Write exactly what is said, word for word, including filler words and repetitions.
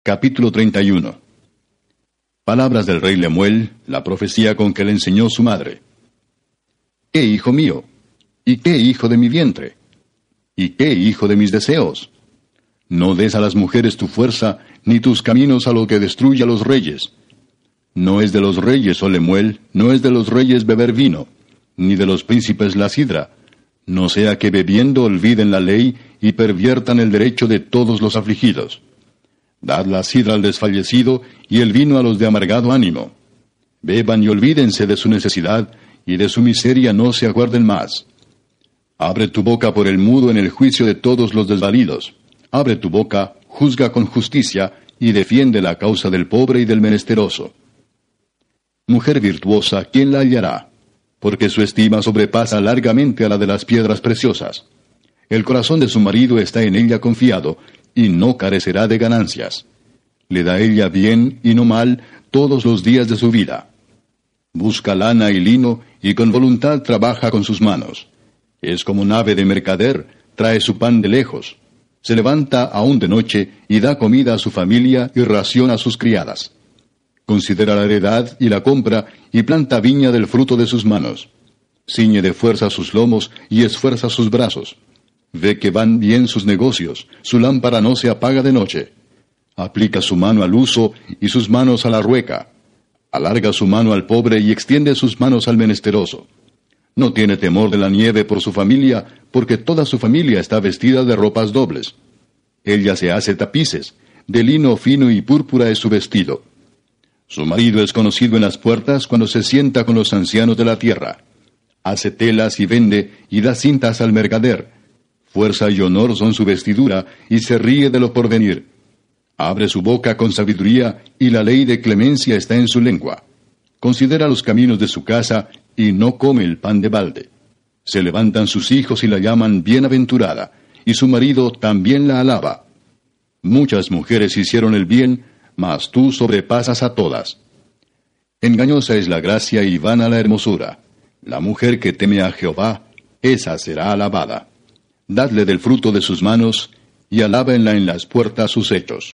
Capítulo treinta y uno. Palabras del rey Lemuel, la profecía con que le enseñó su madre. ¿Qué hijo mío? ¿Y qué hijo de mi vientre? ¿Y qué hijo de mis deseos? No des a las mujeres tu fuerza, ni tus caminos a lo que destruye a los reyes. No es de los reyes, oh Lemuel, no es de los reyes beber vino, ni de los príncipes la sidra, no sea que bebiendo olviden la ley y perviertan el derecho de todos los afligidos. Dad la sidra al desfallecido y el vino a los de amargado ánimo. Beban y olvídense de su necesidad, y de su miseria no se acuerden más. Abre tu boca por el mudo en el juicio de todos los desvalidos. Abre tu boca, juzga con justicia, y defiende la causa del pobre y del menesteroso. Mujer virtuosa, ¿quién la hallará? Porque su estima sobrepasa largamente a la de las piedras preciosas. El corazón de su marido está en ella confiado, y no carecerá de ganancias. Le da ella bien y no mal todos los días de su vida. Busca lana y lino, y con voluntad trabaja con sus manos. Es como nave de mercader, trae su pan de lejos. Se levanta aún de noche, y da comida a su familia y ración a sus criadas. Considera la heredad y la compra, y planta viña del fruto de sus manos. Ciñe de fuerza sus lomos, y esfuerza sus brazos. Ve que van bien sus negocios, su lámpara no se apaga de noche. Aplica su mano al uso y sus manos a la rueca. Alarga su mano al pobre y extiende sus manos al menesteroso. No tiene temor de la nieve por su familia, porque toda su familia está vestida de ropas dobles. Ella se hace tapices, de lino fino y púrpura es su vestido. Su marido es conocido en las puertas cuando se sienta con los ancianos de la tierra. Hace telas y vende, y da cintas al mercader. Fuerza y honor son su vestidura, y se ríe de lo porvenir. Abre su boca con sabiduría, y la ley de clemencia está en su lengua. Considera los caminos de su casa, y no come el pan de balde. Se levantan sus hijos y la llaman bienaventurada, y su marido también la alaba. Muchas mujeres hicieron el bien, mas tú sobrepasas a todas. Engañosa es la gracia y vana la hermosura. La mujer que teme a Jehová, esa será alabada. Dadle del fruto de sus manos, y alábenla en las puertas sus hechos.